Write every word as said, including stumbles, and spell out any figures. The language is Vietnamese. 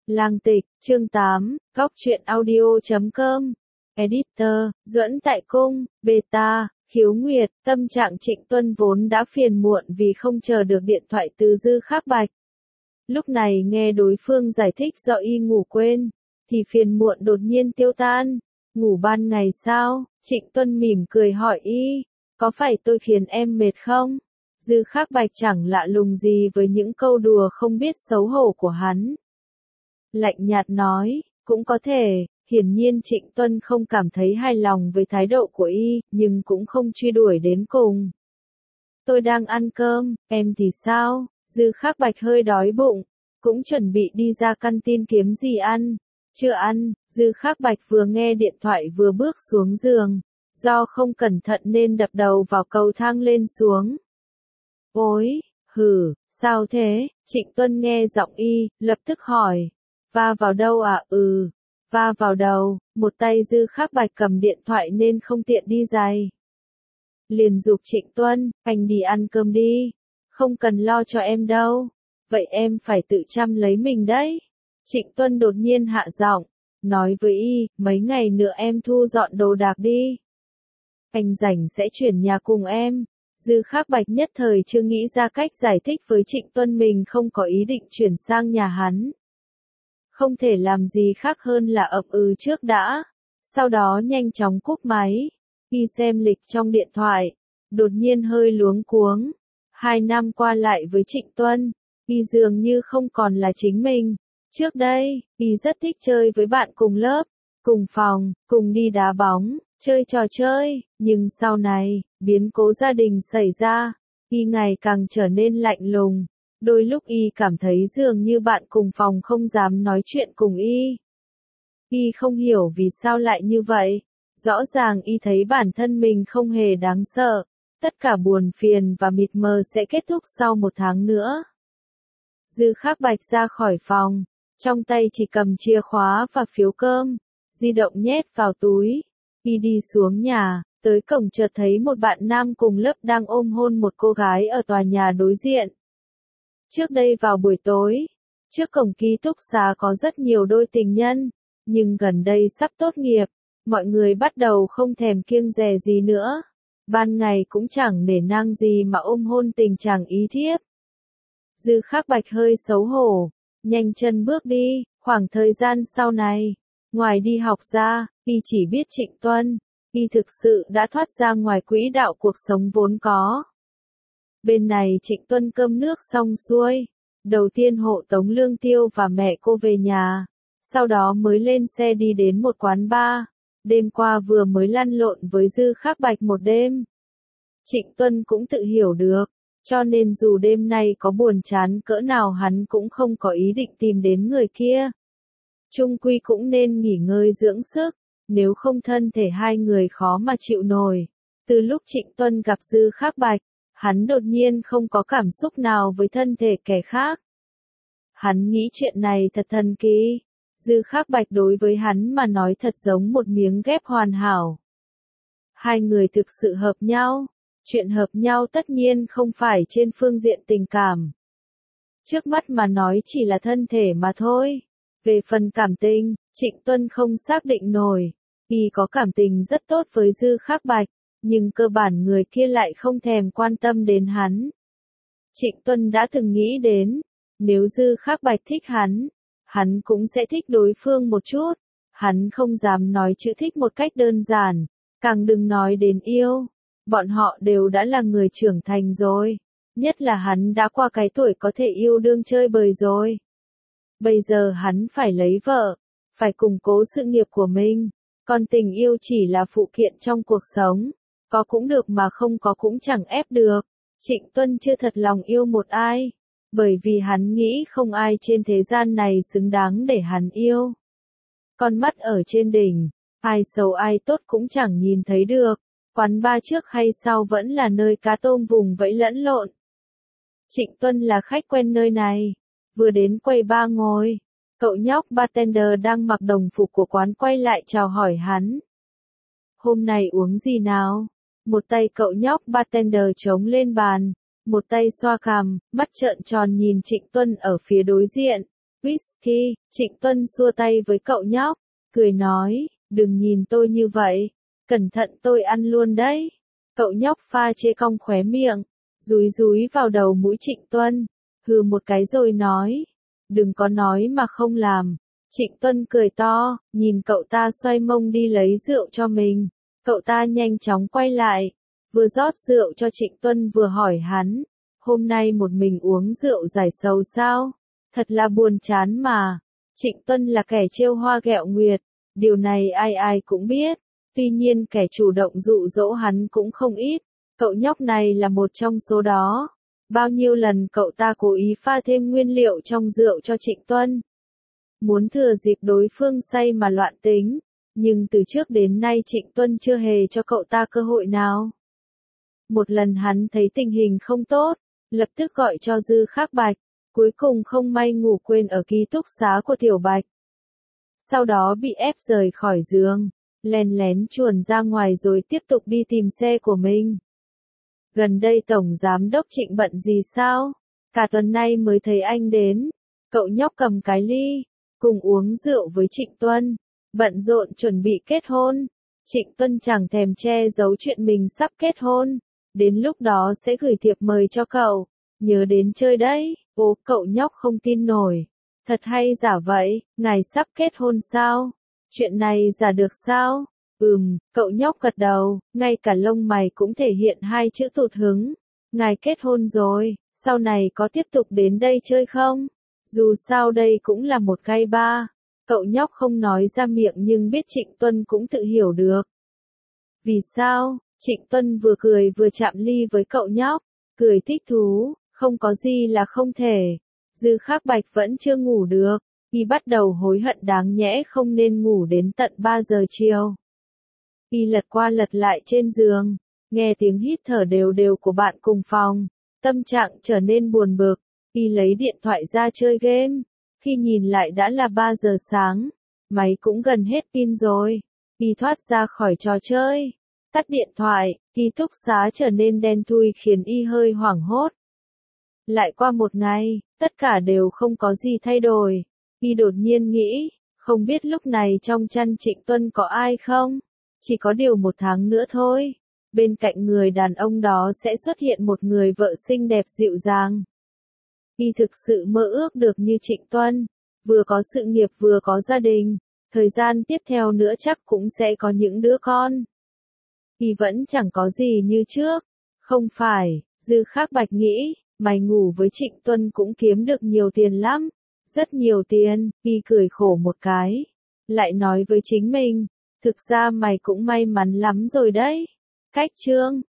Lang Tịch, chương tám, góc truyện audio chấm com. Editor, Duẫn tại cung, beta, Khiếu Nguyệt, tâm trạng Trịnh Tuân vốn đã phiền muộn vì không chờ được điện thoại từ Dư Khắc Bạch. Lúc này nghe đối phương giải thích do y ngủ quên, thì phiền muộn đột nhiên tiêu tan. Ngủ ban ngày sao? Trịnh Tuân mỉm cười hỏi y, có phải tôi khiến em mệt không? Dư Khắc Bạch chẳng lạ lùng gì với những câu đùa không biết xấu hổ của hắn. Lạnh nhạt nói, cũng có thể, hiển nhiên Trịnh Tuân không cảm thấy hài lòng với thái độ của y, nhưng cũng không truy đuổi đến cùng. Tôi đang ăn cơm, em thì sao? Dư Khắc Bạch hơi đói bụng, cũng chuẩn bị đi ra căn tin kiếm gì ăn. Chưa ăn, Dư Khắc Bạch vừa nghe điện thoại vừa bước xuống giường, do không cẩn thận nên đập đầu vào cầu thang lên xuống. Ôi, hử, sao thế? Trịnh Tuân nghe giọng y, lập tức hỏi. Va vào đâu à? Ừ, va vào đầu. Một tay Dư Khắc Bạch cầm điện thoại nên không tiện đi giày. Liền giục Trịnh Tuân, anh đi ăn cơm đi, không cần lo cho em đâu. Vậy em phải tự chăm lấy mình đấy. Trịnh Tuân đột nhiên hạ giọng, nói với y, mấy ngày nữa em thu dọn đồ đạc đi. Anh rảnh sẽ chuyển nhà cùng em. Dư Khắc Bạch nhất thời chưa nghĩ ra cách giải thích với Trịnh Tuân mình không có ý định chuyển sang nhà hắn. Không thể làm gì khác hơn là ậm ừ trước đã, sau đó nhanh chóng cúp máy, y xem lịch trong điện thoại, đột nhiên hơi luống cuống. Hai năm qua lại với Trịnh Tuân, y dường như không còn là chính mình. Trước đây, y rất thích chơi với bạn cùng lớp, cùng phòng, cùng đi đá bóng, chơi trò chơi, nhưng sau này, biến cố gia đình xảy ra, y ngày càng trở nên lạnh lùng. Đôi lúc y cảm thấy dường như bạn cùng phòng không dám nói chuyện cùng y. Y không hiểu vì sao lại như vậy. Rõ ràng y thấy bản thân mình không hề đáng sợ. Tất cả buồn phiền và mịt mờ sẽ kết thúc sau một tháng nữa. Dư Khắc Bạch ra khỏi phòng, trong tay chỉ cầm chìa khóa và phiếu cơm, di động nhét vào túi. Y đi xuống nhà, tới cổng chợt thấy một bạn nam cùng lớp đang ôm hôn một cô gái ở tòa nhà đối diện. Trước đây vào buổi tối, trước cổng ký túc xá có rất nhiều đôi tình nhân, nhưng gần đây sắp tốt nghiệp, mọi người bắt đầu không thèm kiêng dè gì nữa. Ban ngày cũng chẳng nể nang gì mà ôm hôn tình chàng ý thiếp. Dư Khắc Bạch hơi xấu hổ, nhanh chân bước đi. Khoảng thời gian sau này, ngoài đi học ra, y chỉ biết Trịnh Tuân, y thực sự đã thoát ra ngoài quỹ đạo cuộc sống vốn có. Bên này Trịnh Tuân cơm nước xong xuôi, đầu tiên hộ tống Lương Tiêu và mẹ cô về nhà, sau đó mới lên xe đi đến một quán bar, đêm qua vừa mới lăn lộn với Dư Khắc Bạch một đêm. Trịnh Tuân cũng tự hiểu được, cho nên dù đêm nay có buồn chán cỡ nào hắn cũng không có ý định tìm đến người kia. Chung quy cũng nên nghỉ ngơi dưỡng sức, nếu không thân thể hai người khó mà chịu nổi. Từ lúc Trịnh Tuân gặp Dư Khắc Bạch, hắn đột nhiên không có cảm xúc nào với thân thể kẻ khác. Hắn nghĩ chuyện này thật thần kỳ. Dư Khắc Bạch đối với hắn mà nói thật giống một miếng ghép hoàn hảo. Hai người thực sự hợp nhau. Chuyện hợp nhau tất nhiên không phải trên phương diện tình cảm. Trước mắt mà nói chỉ là thân thể mà thôi. Về phần cảm tình, Trịnh Tuân không xác định nổi. Y có cảm tình rất tốt với Dư Khắc Bạch, nhưng cơ bản người kia lại không thèm quan tâm đến hắn. Trịnh Tuân đã từng nghĩ đến, nếu Dư Khắc Bạch thích hắn, hắn cũng sẽ thích đối phương một chút. Hắn không dám nói chữ thích một cách đơn giản, càng đừng nói đến yêu. Bọn họ đều đã là người trưởng thành rồi, nhất là hắn đã qua cái tuổi có thể yêu đương chơi bời rồi. Bây giờ hắn phải lấy vợ, phải củng cố sự nghiệp của mình, còn tình yêu chỉ là phụ kiện trong cuộc sống, có cũng được mà không có cũng chẳng ép được. Trịnh Tuân chưa thật lòng yêu một ai, bởi vì hắn nghĩ không ai trên thế gian này xứng đáng để hắn yêu. Con mắt ở trên đỉnh, ai xấu ai tốt cũng chẳng nhìn thấy được. Quán bar trước hay sau vẫn là nơi cá tôm vùng vẫy lẫn lộn. Trịnh Tuân là khách quen nơi này, vừa đến quầy bar ngồi, cậu nhóc bartender đang mặc đồng phục của quán quay lại chào hỏi hắn. Hôm nay uống gì nào? Một tay cậu nhóc bartender chống lên bàn, một tay xoa cằm, mắt trợn tròn nhìn Trịnh Tuân ở phía đối diện. whisky, Trịnh Tuân xua tay với cậu nhóc, cười nói, đừng nhìn tôi như vậy, cẩn thận tôi ăn luôn đấy. Cậu nhóc pha chê cong khóe miệng, dúi dúi vào đầu mũi Trịnh Tuân, hừ một cái rồi nói, đừng có nói mà không làm. Trịnh Tuân cười to, nhìn cậu ta xoay mông đi lấy rượu cho mình. Cậu ta nhanh chóng quay lại, vừa rót rượu cho Trịnh Tuân vừa hỏi hắn, hôm nay một mình uống rượu giải sầu sao? Thật là buồn chán mà. Trịnh Tuân là kẻ trêu hoa ghẹo nguyệt, điều này ai ai cũng biết. Tuy nhiên kẻ chủ động dụ dỗ hắn cũng không ít. Cậu nhóc này là một trong số đó. Bao nhiêu lần cậu ta cố ý pha thêm nguyên liệu trong rượu cho Trịnh Tuân. Muốn thừa dịp đối phương say mà loạn tính. Nhưng từ trước đến nay Trịnh Tuân chưa hề cho cậu ta cơ hội nào. Một lần hắn thấy tình hình không tốt, lập tức gọi cho Dư Khắc Bạch. Cuối cùng không may ngủ quên ở ký túc xá của Tiểu Bạch. Sau đó bị ép rời khỏi giường, lén lén chuồn ra ngoài rồi tiếp tục đi tìm xe của mình. Gần đây Tổng Giám Đốc Trịnh bận gì sao? Cả tuần nay mới thấy anh đến. Cậu nhóc cầm cái ly, cùng uống rượu với Trịnh Tuân, bận rộn chuẩn bị kết hôn. Trịnh Tuân chẳng thèm che giấu chuyện mình sắp kết hôn, đến lúc đó sẽ gửi thiệp mời cho cậu, nhớ đến chơi đấy. Ô, cậu nhóc không tin nổi. Thật hay giả vậy, ngài sắp kết hôn sao? Chuyện này giả được sao? Ừm, cậu nhóc gật đầu, ngay cả lông mày cũng thể hiện hai chữ tụt hứng. Ngài kết hôn rồi, sau này có tiếp tục đến đây chơi không? Dù sao đây cũng là một gai ba. Cậu nhóc không nói ra miệng nhưng biết Trịnh Tuân cũng tự hiểu được. Vì sao? Trịnh Tuân vừa cười vừa chạm ly với cậu nhóc, cười thích thú. Không có gì là không thể. Dư Khắc Bạch vẫn chưa ngủ được, y bắt đầu hối hận đáng nhẽ không nên ngủ đến tận ba giờ chiều. Y lật qua lật lại trên giường, nghe tiếng hít thở đều đều của bạn cùng phòng, tâm trạng trở nên buồn bực. Y lấy điện thoại ra chơi game, khi nhìn lại đã là ba giờ sáng, máy cũng gần hết pin rồi. Y thoát ra khỏi trò chơi, tắt điện thoại, ký túc xá trở nên đen thui khiến y hơi hoảng hốt. Lại qua một ngày, tất cả đều không có gì thay đổi. Y đột nhiên nghĩ, không biết lúc này trong chăn Trịnh Tuân có ai không? Chỉ có điều một tháng nữa thôi. Bên cạnh người đàn ông đó sẽ xuất hiện một người vợ xinh đẹp dịu dàng. Y thực sự mơ ước được như Trịnh Tuân, vừa có sự nghiệp vừa có gia đình. Thời gian tiếp theo nữa chắc cũng sẽ có những đứa con. Y vẫn chẳng có gì như trước. Không phải, Dư Khắc Bạch nghĩ. Mày ngủ với Trịnh Tuân cũng kiếm được nhiều tiền lắm. Rất nhiều tiền. Y cười khổ một cái. Lại nói với chính mình. Thực ra mày cũng may mắn lắm rồi đấy. Cách chương.